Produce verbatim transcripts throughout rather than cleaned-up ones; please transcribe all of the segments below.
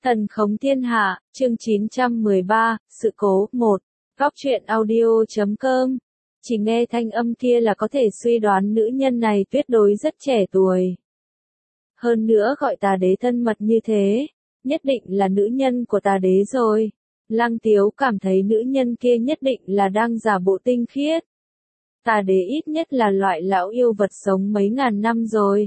Thần khống thiên hạ, chương chín trăm mười ba, sự cố, một. Góc truyện audio chấm com. Chỉ nghe thanh âm kia là có thể suy đoán nữ nhân này tuyệt đối rất trẻ tuổi. Hơn nữa gọi tà đế thân mật như thế, nhất định là nữ nhân của tà đế rồi. Lăng Tiếu cảm thấy nữ nhân kia nhất định là đang giả bộ tinh khiết. Tà đế ít nhất là loại lão yêu vật sống mấy ngàn năm rồi.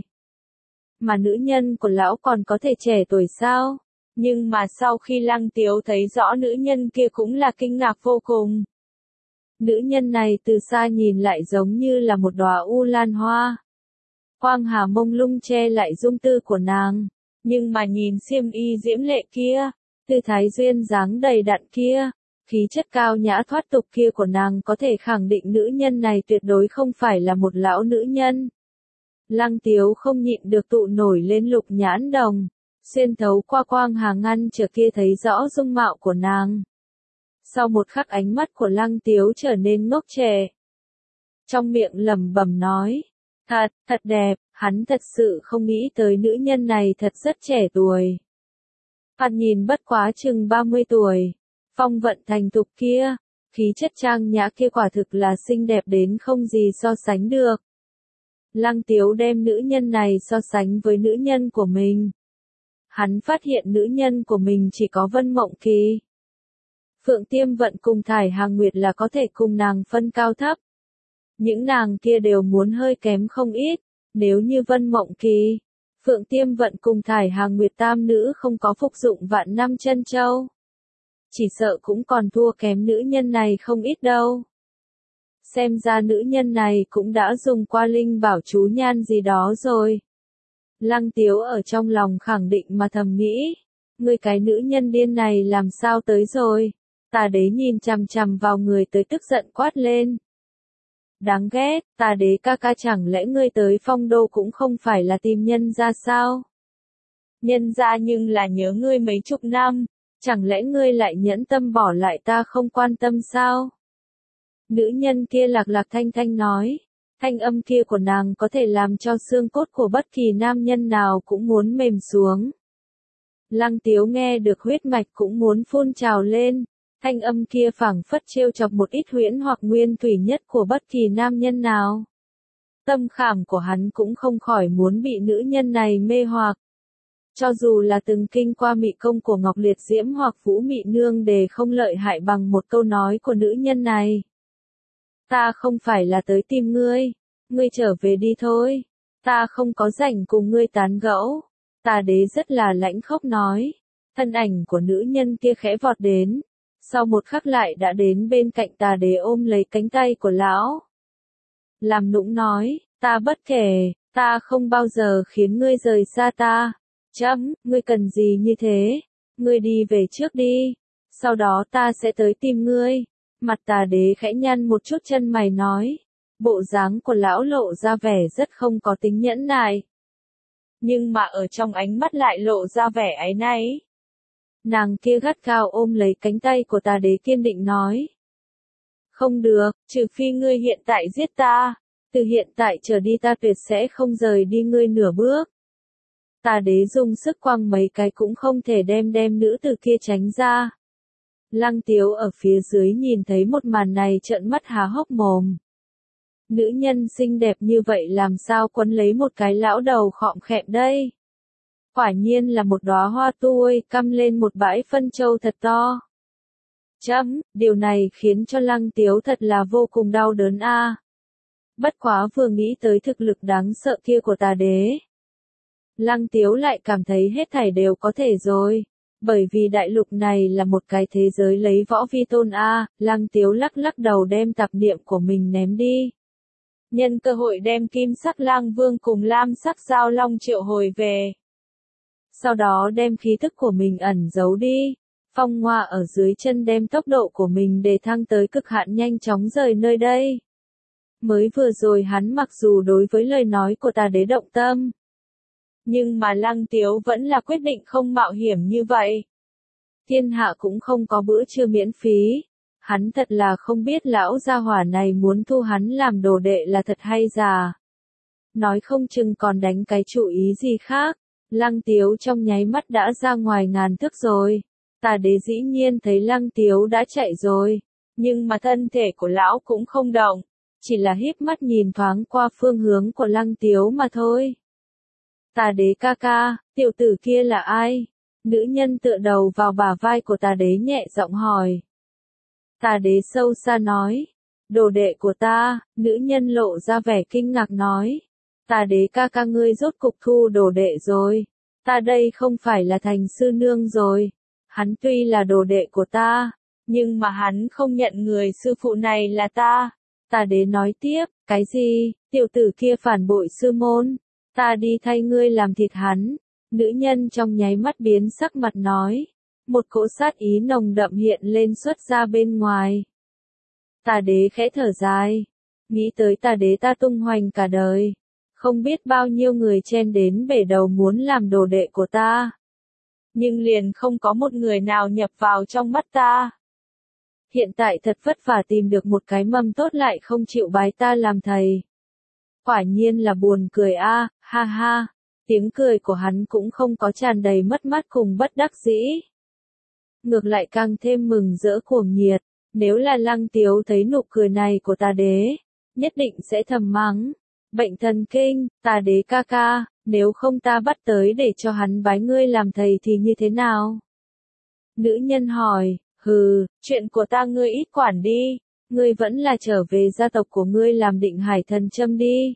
Mà nữ nhân của lão còn có thể trẻ tuổi sao? Nhưng mà sau khi Lăng Tiếu thấy rõ nữ nhân kia cũng là kinh ngạc vô cùng. Nữ nhân này từ xa nhìn lại giống như là một đóa u lan hoa. Quang hà mông lung che lại dung tư của nàng. Nhưng mà nhìn xiêm y diễm lệ kia, tư thái duyên dáng đầy đặn kia, khí chất cao nhã thoát tục kia của nàng có thể khẳng định nữ nhân này tuyệt đối không phải là một lão nữ nhân. Lăng Tiếu không nhịn được tụ nổi lên lục nhãn đồng, xuyên thấu qua quang hà ngăn trở kia thấy rõ dung mạo của nàng. Sau một khắc ánh mắt của Lăng Tiếu trở nên ngốc trệ. Trong miệng lẩm bẩm nói, thật, thật đẹp, hắn thật sự không nghĩ tới nữ nhân này thật rất trẻ tuổi. Hắn nhìn bất quá chừng ba mươi tuổi, phong vận thành thục kia, khí chất trang nhã kia quả thực là xinh đẹp đến không gì so sánh được. Lăng Tiếu đem nữ nhân này so sánh với nữ nhân của mình. Hắn phát hiện nữ nhân của mình chỉ có Vân Mộng Kỳ. Phượng Tiêm Vận cùng Thải Hàng Nguyệt là có thể cùng nàng phân cao thấp. Những nàng kia đều muốn hơi kém không ít, nếu như Vân Mộng Kỳ, Phượng Tiêm Vận cùng Thải Hàng Nguyệt tam nữ không có phục dụng vạn năm chân châu. Chỉ sợ cũng còn thua kém nữ nhân này không ít đâu. Xem ra nữ nhân này cũng đã dùng qua linh bảo chú nhan gì đó rồi. Lăng Tiếu ở trong lòng khẳng định mà thầm nghĩ, người cái nữ nhân điên này làm sao tới rồi. Tà đế nhìn chằm chằm vào người tới tức giận quát lên. Đáng ghét, tà đế ca ca chẳng lẽ ngươi tới Phong Đô cũng không phải là tìm nhân ra sao? Nhân ra nhưng là nhớ ngươi mấy chục năm, chẳng lẽ ngươi lại nhẫn tâm bỏ lại ta không quan tâm sao? Nữ nhân kia lạc lạc thanh thanh nói, thanh âm kia của nàng có thể làm cho xương cốt của bất kỳ nam nhân nào cũng muốn mềm xuống. Lăng Tiếu nghe được huyết mạch cũng muốn phun trào lên, thanh âm kia phảng phất trêu chọc một ít huyễn hoặc nguyên thủy nhất của bất kỳ nam nhân nào. Tâm khảm của hắn cũng không khỏi muốn bị nữ nhân này mê hoặc. Cho dù là từng kinh qua mị công của Ngọc Liệt Diễm hoặc Vũ Mị Nương Đề không lợi hại bằng một câu nói của nữ nhân này. Ta không phải là tới tìm ngươi, ngươi trở về đi thôi, ta không có rảnh cùng ngươi tán gẫu. Tà đế rất là lãnh khốc nói, thân ảnh của nữ nhân kia khẽ vọt đến, sau một khắc lại đã đến bên cạnh tà đế ôm lấy cánh tay của lão. Làm nũng nói, ta bất kể, ta không bao giờ khiến ngươi rời xa ta. Chấm, ngươi cần gì như thế, ngươi đi về trước đi, sau đó ta sẽ tới tìm ngươi. Mặt tà đế khẽ nhăn một chút chân mày nói, bộ dáng của lão lộ ra vẻ rất không có tính nhẫn nại. Nhưng mà ở trong ánh mắt lại lộ ra vẻ áy náy. Nàng kia gắt gao ôm lấy cánh tay của tà đế kiên định nói. Không được, trừ phi ngươi hiện tại giết ta, từ hiện tại trở đi ta tuyệt sẽ không rời đi ngươi nửa bước. Tà đế dùng sức quăng mấy cái cũng không thể đem đem nữ từ kia tránh ra. Lăng Tiếu ở phía dưới nhìn thấy một màn này trợn mắt há hốc mồm. Nữ nhân xinh đẹp như vậy làm sao quấn lấy một cái lão đầu khọm khẹm đây? Quả nhiên là một đóa hoa tươi căm lên một bãi phân châu thật to. Chấm, điều này khiến cho Lăng Tiếu thật là vô cùng đau đớn a. À. Bất quá vừa nghĩ tới thực lực đáng sợ kia của tà đế. Lăng Tiếu lại cảm thấy hết thảy đều có thể rồi. Bởi vì đại lục này là một cái thế giới lấy võ vi tôn a, à, Lăng Tiếu lắc lắc đầu đem tạp niệm của mình ném đi. Nhân cơ hội đem kim sắc lang vương cùng lam sắc giao long triệu hồi về. Sau đó đem khí thức của mình ẩn giấu đi. Phong Hoa ở dưới chân đem tốc độ của mình để thăng tới cực hạn nhanh chóng rời nơi đây. Mới vừa rồi hắn mặc dù đối với lời nói của tà đế động tâm. Nhưng mà Lăng Tiếu vẫn là quyết định không mạo hiểm như vậy. Thiên hạ cũng không có bữa trưa miễn phí. Hắn thật là không biết lão gia hỏa này muốn thu hắn làm đồ đệ là thật hay giả. Nói không chừng còn đánh cái chủ ý gì khác. Lăng Tiếu trong nháy mắt đã ra ngoài ngàn thước rồi. Tà đế dĩ nhiên thấy Lăng Tiếu đã chạy rồi, nhưng mà thân thể của lão cũng không động, chỉ là híp mắt nhìn thoáng qua phương hướng của Lăng Tiếu mà thôi. Tà đế ca ca, tiểu tử kia là ai? Nữ nhân tựa đầu vào bả vai của tà đế nhẹ giọng hỏi. Tà đế sâu xa nói. Đồ đệ của ta, nữ nhân lộ ra vẻ kinh ngạc nói. Tà đế ca ca ngươi rốt cục thu đồ đệ rồi. Ta đây không phải là thành sư nương rồi. Hắn tuy là đồ đệ của ta, nhưng mà hắn không nhận người sư phụ này là ta. Tà đế nói tiếp, cái gì, tiểu tử kia phản bội sư môn. Ta đi thay ngươi làm thịt hắn. Nữ nhân trong nháy mắt biến sắc mặt nói. Một cỗ sát ý nồng đậm hiện lên xuất ra bên ngoài. Tà đế khẽ thở dài. Nghĩ tới tà đế ta tung hoành cả đời. Không biết bao nhiêu người chen đến bể đầu muốn làm đồ đệ của ta. Nhưng liền không có một người nào nhập vào trong mắt ta. Hiện tại thật vất vả tìm được một cái mầm tốt lại không chịu bái ta làm thầy. Quả nhiên là buồn cười a, ha ha. Tiếng cười của hắn cũng không có tràn đầy mất mát cùng bất đắc dĩ. Ngược lại càng thêm mừng rỡ cuồng nhiệt. Nếu là Lăng Tiếu thấy nụ cười này của tà đế, nhất định sẽ thầm mắng. Bệnh thần kinh, tà đế ca ca, nếu không ta bắt tới để cho hắn bái ngươi làm thầy thì như thế nào? Nữ nhân hỏi, hừ, chuyện của ta ngươi ít quản đi, ngươi vẫn là trở về gia tộc của ngươi làm Định Hải Thần Châm đi.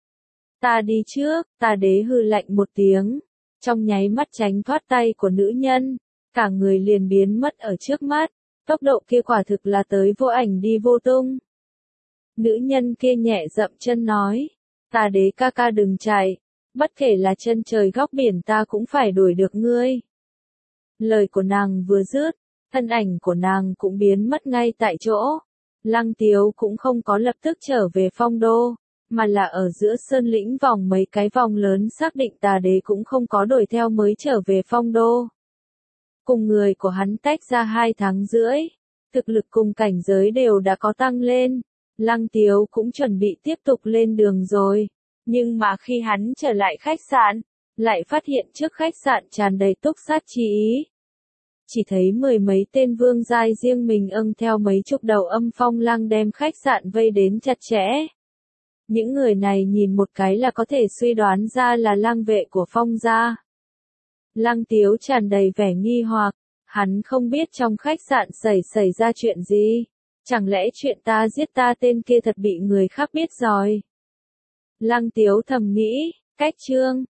Ta đi trước, tà đế hừ lạnh một tiếng, trong nháy mắt tránh thoát tay của nữ nhân, cả người liền biến mất ở trước mắt, tốc độ kia quả thực là tới vô ảnh đi vô tung. Nữ nhân kia nhẹ dậm chân nói, tà đế ca ca đừng chạy, bất kể là chân trời góc biển ta cũng phải đuổi được ngươi. Lời của nàng vừa dứt, thân ảnh của nàng cũng biến mất ngay tại chỗ. Lăng Tiếu cũng không có lập tức trở về phong đô, mà là ở giữa sơn lĩnh vòng mấy cái vòng lớn xác định tà đế cũng không có đuổi theo mới trở về phong đô. Cùng người của hắn tách ra hai tháng rưỡi, thực lực cùng cảnh giới đều đã có tăng lên. Lăng Tiếu cũng chuẩn bị tiếp tục lên đường rồi, nhưng mà khi hắn trở lại khách sạn, lại phát hiện trước khách sạn tràn đầy túc sát chi ý. Chỉ thấy mười mấy tên vương giai riêng mình âng theo mấy chục đầu âm phong lăng đem khách sạn vây đến chặt chẽ. Những người này nhìn một cái là có thể suy đoán ra là lang vệ của phong gia. Lăng Tiếu tràn đầy vẻ nghi hoặc, hắn không biết trong khách sạn xảy xảy ra chuyện gì. Chẳng lẽ chuyện ta giết ta tên kia thật bị người khác biết rồi? Lăng Tiếu thầm nghĩ, cách chương.